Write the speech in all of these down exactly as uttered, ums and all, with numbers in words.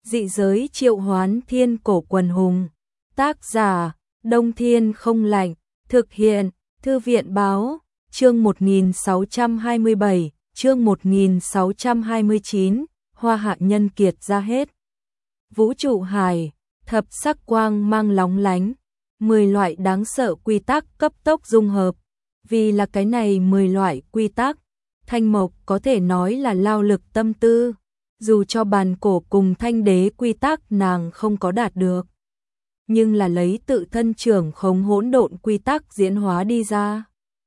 Dị giới triệu hoán thiên cổ quần hùng. Tác giả, Đông Thiên Không Lạnh. Thực hiện, Thư viện Báo. Chương một nghìn sáu trăm hai mươi bảy, chương một nghìn sáu trăm hai mươi chín, Hoa Hạ Nhân Kiệt ra hết. Vũ trụ hải, thập sắc quang mang lóng lánh, mười loại đáng sợ quy tắc cấp tốc dung hợp. Vì là cái này mười loại quy tắc, Thanh Mộc có thể nói là lao lực tâm tư, dù cho bàn cổ cùng thanh đế quy tắc nàng không có đạt được, nhưng là lấy tự thân trưởng khống hỗn độn quy tắc diễn hóa đi ra.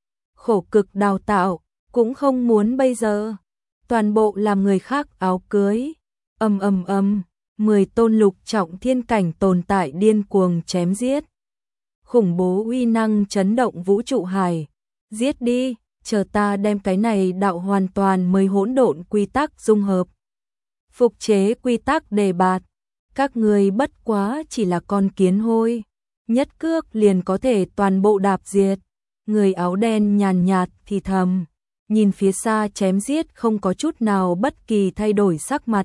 Khổ cực đào tạo, cũng không muốn bây giờ toàn bộ làm người khác áo cưới. Ầm ầm ầm, mười tôn lục trọng thiên cảnh tồn tại điên cuồng chém giết. Khủng bố uy năng chấn động vũ trụ hải. Giết đi, chờ ta đem cái này đạo hoàn toàn mới hỗn độn quy tắc dung hợp. Phục chế quy tắc đề bạt. Các người bất quá chỉ là con kiến hôi, nhất cước liền có thể toàn bộ đạp diệt. Người áo đen nhàn nhạt thì thầm, nhìn phía xa chém giết không có chút nào bất kỳ thay đổi sắc mặt.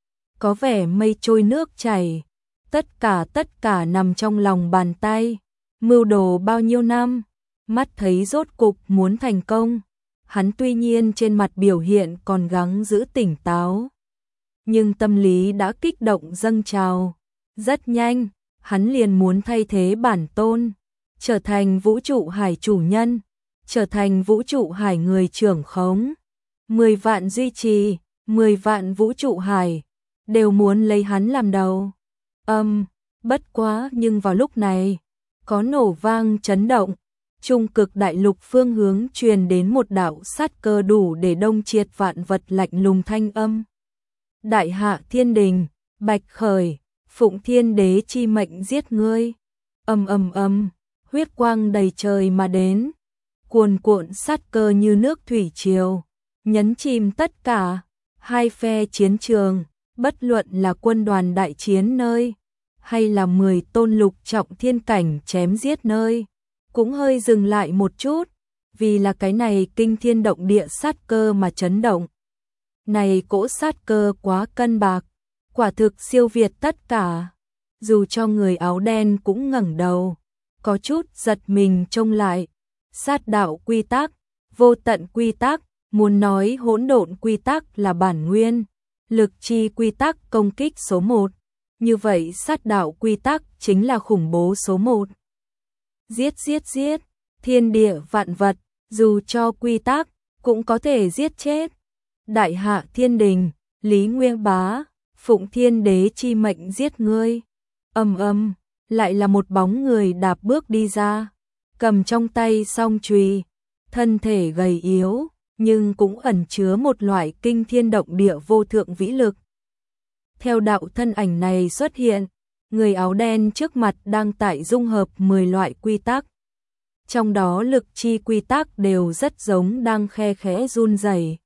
Có vẻ mây trôi nước chảy, tất cả tất cả nằm trong lòng bàn tay. Mưu đồ bao nhiêu năm, mắt thấy rốt cục muốn thành công. Hắn tuy nhiên trên mặt biểu hiện còn gắng giữ tỉnh táo, nhưng tâm lý đã kích động dâng trào. Rất nhanh, hắn liền muốn thay thế bản tôn, trở thành vũ trụ hải chủ nhân, trở thành vũ trụ hải người trưởng khống. Mười vạn duy trì, mười vạn vũ trụ hải, đều muốn lấy hắn làm đầu. Âm, um, bất quá nhưng vào lúc này, có nổ vang chấn động. Trung cực đại lục phương hướng truyền đến một đạo sát cơ đủ để đông triệt vạn vật lạnh lùng thanh âm. Đại hạ thiên đình, bạch khởi, phụng thiên đế chi mệnh giết ngươi. Ầm ầm ầm, huyết quang đầy trời mà đến, cuồn cuộn sát cơ như nước thủy triều, nhấn chìm tất cả. Hai phe chiến trường, bất luận là quân đoàn đại chiến nơi, hay là mười tôn lục trọng thiên cảnh chém giết nơi, cũng hơi dừng lại một chút, vì là cái này kinh thiên động địa sát cơ mà chấn động. Này cỗ sát cơ quá cân bạc, quả thực siêu việt tất cả. Dù cho người áo đen cũng ngẩng đầu, có chút giật mình trông lại. Sát đạo quy tắc, vô tận quy tắc, muốn nói hỗn độn quy tắc là bản nguyên, lực chi quy tắc công kích số một. Như vậy sát đạo quy tắc chính là khủng bố số một. Giết giết giết, thiên địa vạn vật, dù cho quy tắc, cũng có thể giết chết. Đại hạ thiên đình, Lý Nguyên Bá, phụng thiên đế chi mệnh giết ngươi. Ầm ầm, lại là một bóng người đạp bước đi ra, cầm trong tay song chùy, thân thể gầy yếu, nhưng cũng ẩn chứa một loại kinh thiên động địa vô thượng vĩ lực. Theo đạo thân ảnh này xuất hiện, người áo đen trước mặt đang tại dung hợp mười loại quy tắc. Trong đó lực chi quy tắc đều rất giống đang khe khẽ run rẩy.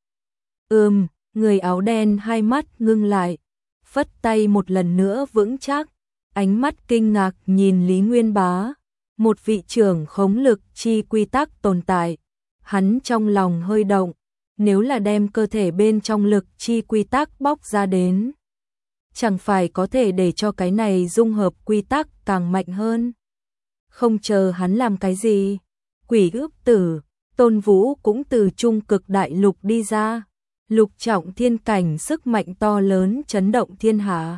Ừm, người áo đen hai mắt ngưng lại, phất tay một lần nữa vững chắc, ánh mắt kinh ngạc nhìn Lý Nguyên Bá, một vị trưởng khống lực chi quy tắc tồn tại. Hắn trong lòng hơi động, nếu là đem cơ thể bên trong lực chi quy tắc bóc ra đến, chẳng phải có thể để cho cái này dung hợp quy tắc càng mạnh hơn. Không chờ hắn làm cái gì, Quỷ Ước Tử, Tôn Vũ cũng từ trung cực đại lục đi ra. Lục trọng thiên cảnh sức mạnh to lớn chấn động thiên hạ.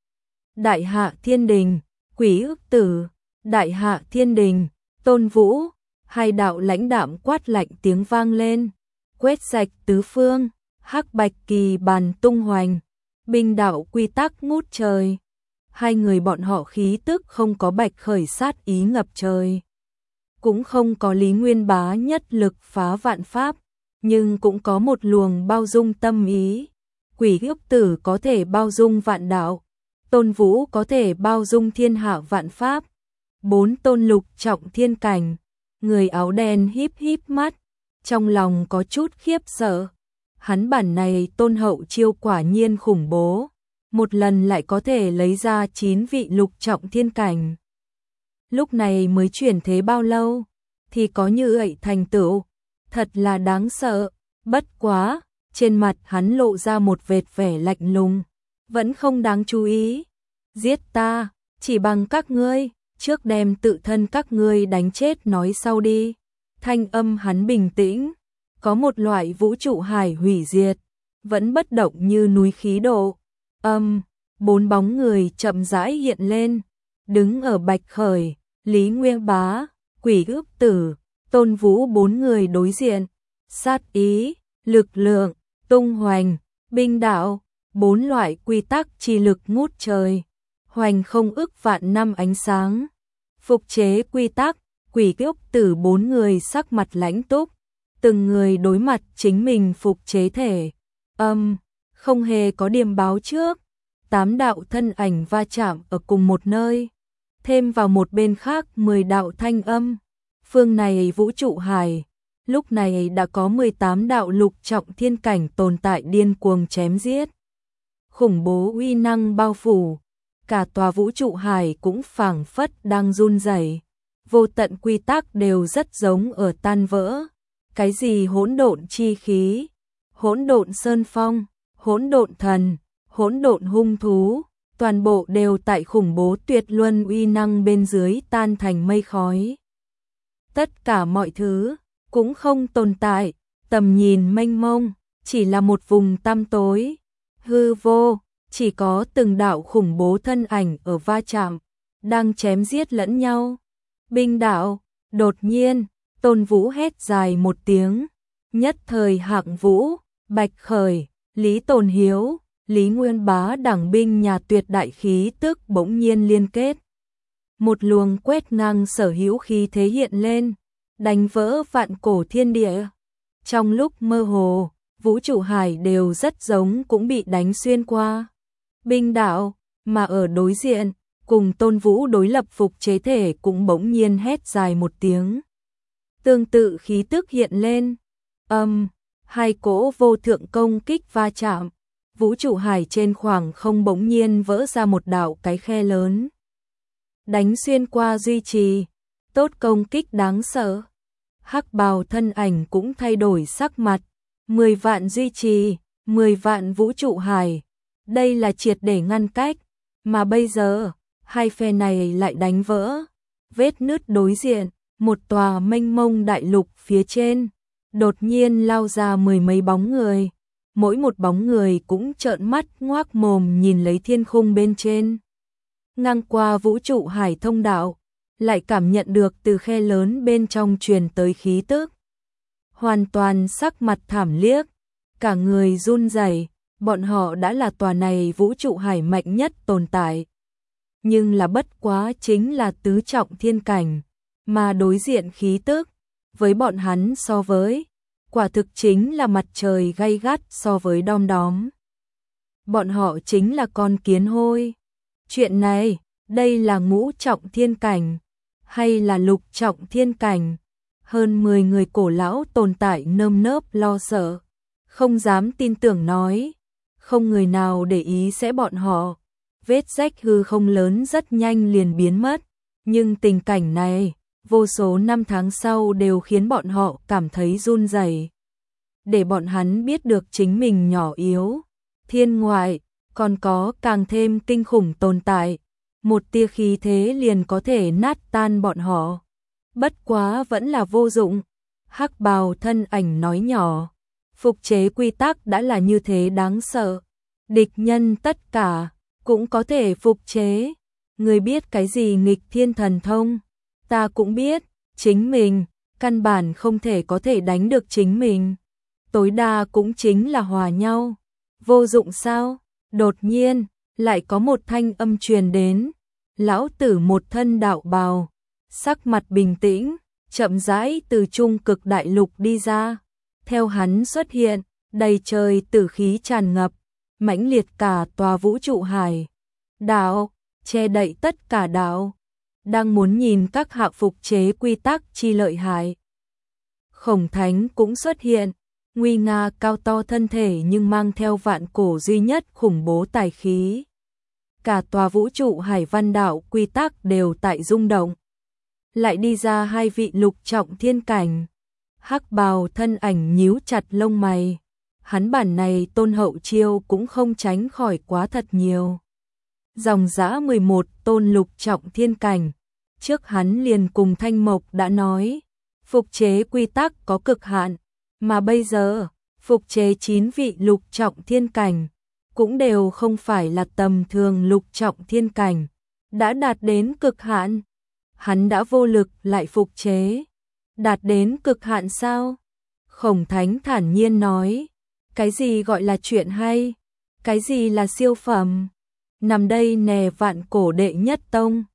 Đại hạ thiên đình, Quỷ Ước Tử, Đại hạ thiên đình, Tôn Vũ, hai đạo lãnh đạm quát lạnh tiếng vang lên, quét sạch tứ phương. Hắc bạch kỳ bàn tung hoành, binh đạo quy tắc ngút trời. Hai người bọn họ khí tức không có bạch khởi sát ý ngập trời, cũng không có Lý Nguyên Bá nhất lực phá vạn pháp, nhưng cũng có một luồng bao dung tâm ý. Quỷ Ước Tử có thể bao dung vạn đạo, Tôn Vũ có thể bao dung thiên hạ vạn pháp. Bốn tôn lục trọng thiên cảnh, người áo đen híp híp mắt, trong lòng có chút khiếp sợ. Hắn bản này tôn hậu chiêu quả nhiên khủng bố, một lần lại có thể lấy ra chín vị lục trọng thiên cảnh. Lúc này mới chuyển thế bao lâu, thì có như vậy thành tựu, thật là đáng sợ. Bất quá, trên mặt hắn lộ ra một vệt vẻ lạnh lùng, vẫn không đáng chú ý. Giết ta, chỉ bằng các ngươi, trước đem tự thân các ngươi đánh chết nói sau đi. Thanh âm hắn bình tĩnh, có một loại vũ trụ hải hủy diệt, vẫn bất động như núi khí độ. Âm, bốn bóng người chậm rãi hiện lên, đứng ở Bạch Khởi, Lý Nguyên Bá, Quỷ Ước Tử, Tôn Vũ bốn người đối diện. Sát ý, lực lượng, tung hoành, binh đạo, bốn loại quy tắc chi lực ngút trời, hoành không ức vạn năm ánh sáng. Phục chế quy tắc, Quỷ Ước Tử bốn người sắc mặt lãnh túc, từng người đối mặt chính mình phục chế thể. Âm, không hề có điểm báo trước, tám đạo thân ảnh va chạm ở cùng một nơi, thêm vào một bên khác mười đạo thanh âm. Phương này vũ trụ hải, lúc này đã có mười tám đạo lục trọng thiên cảnh tồn tại điên cuồng chém giết. Khủng bố uy năng bao phủ, cả tòa vũ trụ hải cũng phảng phất đang run rẩy. Vô tận quy tắc đều rất giống ở tan vỡ. Cái gì hỗn độn chi khí, hỗn độn sơn phong, hỗn độn thần, hỗn độn hung thú, toàn bộ đều tại khủng bố tuyệt luân uy năng bên dưới tan thành mây khói. Tất cả mọi thứ cũng không tồn tại, tầm nhìn mênh mông, chỉ là một vùng tăm tối, hư vô, chỉ có từng đạo khủng bố thân ảnh ở va chạm, đang chém giết lẫn nhau. Binh đạo, đột nhiên, Tôn Vũ hét dài một tiếng, nhất thời Hạng Vũ, Bạch Khởi, Lý Tồn Hiếu, Lý Nguyên Bá đẳng binh nhà tuyệt đại khí tức bỗng nhiên liên kết. Một luồng quét ngang sở hữu khí thế hiện lên, đánh vỡ vạn cổ thiên địa. Trong lúc mơ hồ, vũ trụ hải đều rất giống cũng bị đánh xuyên qua. Binh đạo, mà ở đối diện, cùng Tôn Vũ đối lập phục chế thể cũng bỗng nhiên hét dài một tiếng. Tương tự khí tức hiện lên, âm, hai cỗ vô thượng công kích va chạm, vũ trụ hải trên khoảng không bỗng nhiên vỡ ra một đạo cái khe lớn. Đánh xuyên qua duy trì, tốt công kích đáng sợ. Hắc bào thân ảnh cũng thay đổi sắc mặt, mười vạn duy trì, mười vạn vũ trụ hải, đây là triệt để ngăn cách, mà bây giờ, hai phe này lại đánh vỡ. Vết nứt đối diện, một tòa mênh mông đại lục phía trên, đột nhiên lao ra mười mấy bóng người, mỗi một bóng người cũng trợn mắt ngoác mồm nhìn lấy thiên khung bên trên. Ngang qua vũ trụ hải thông đạo, lại cảm nhận được từ khe lớn bên trong truyền tới khí tức. Hoàn toàn sắc mặt thảm liếc, cả người run rẩy, bọn họ đã là tòa này vũ trụ hải mạnh nhất tồn tại. Nhưng là bất quá chính là tứ trọng thiên cảnh, mà đối diện khí tức, với bọn hắn so với, quả thực chính là mặt trời gay gắt so với đom đóm. Bọn họ chính là con kiến hôi. Chuyện này, đây là ngũ trọng thiên cảnh, hay là lục trọng thiên cảnh? Hơn mười người cổ lão tồn tại nơm nớp lo sợ, không dám tin tưởng nói, không người nào để ý sẽ bọn họ. Vết rách hư không lớn rất nhanh liền biến mất, nhưng tình cảnh này, vô số năm tháng sau đều khiến bọn họ cảm thấy run rẩy. Để bọn hắn biết được chính mình nhỏ yếu, thiên ngoại, còn có càng thêm kinh khủng tồn tại, một tia khí thế liền có thể nát tan bọn họ. Bất quá vẫn là vô dụng. Hắc bào thân ảnh nói nhỏ, phục chế quy tắc đã là như thế đáng sợ, địch nhân tất cả cũng có thể phục chế. Người biết cái gì nghịch thiên thần thông? Ta cũng biết, chính mình căn bản không thể có thể đánh được chính mình, tối đa cũng chính là hòa nhau. Vô dụng sao? Đột nhiên lại có một thanh âm truyền đến. Lão tử một thân đạo bào, sắc mặt bình tĩnh, chậm rãi từ trung cực đại lục đi ra. Theo hắn xuất hiện, đầy trời tử khí tràn ngập, mãnh liệt cả tòa vũ trụ hải. Đạo, che đậy tất cả đạo, đang muốn nhìn các hạ phục chế quy tắc chi lợi hại. Khổng Thánh cũng xuất hiện, nguy nga cao to thân thể nhưng mang theo vạn cổ duy nhất khủng bố tài khí. Cả tòa vũ trụ hải văn đạo quy tắc đều tại rung động. Lại đi ra hai vị lục trọng thiên cảnh. Hắc bào thân ảnh nhíu chặt lông mày. hắn bản này tôn hậu chiêu cũng không tránh khỏi quá thật nhiều. Dòng dã mười một tôn lục trọng thiên cảnh, trước hắn liền cùng Thanh Mộc đã nói, phục chế quy tắc có cực hạn, mà bây giờ, phục chế chín vị lục trọng thiên cảnh, cũng đều không phải là tầm thường lục trọng thiên cảnh, đã đạt đến cực hạn. Hắn đã vô lực lại phục chế, đạt đến cực hạn sao? Khổng Thánh thản nhiên nói, cái gì gọi là chuyện hay, cái gì là siêu phẩm, nằm đây nè vạn cổ đệ nhất tông,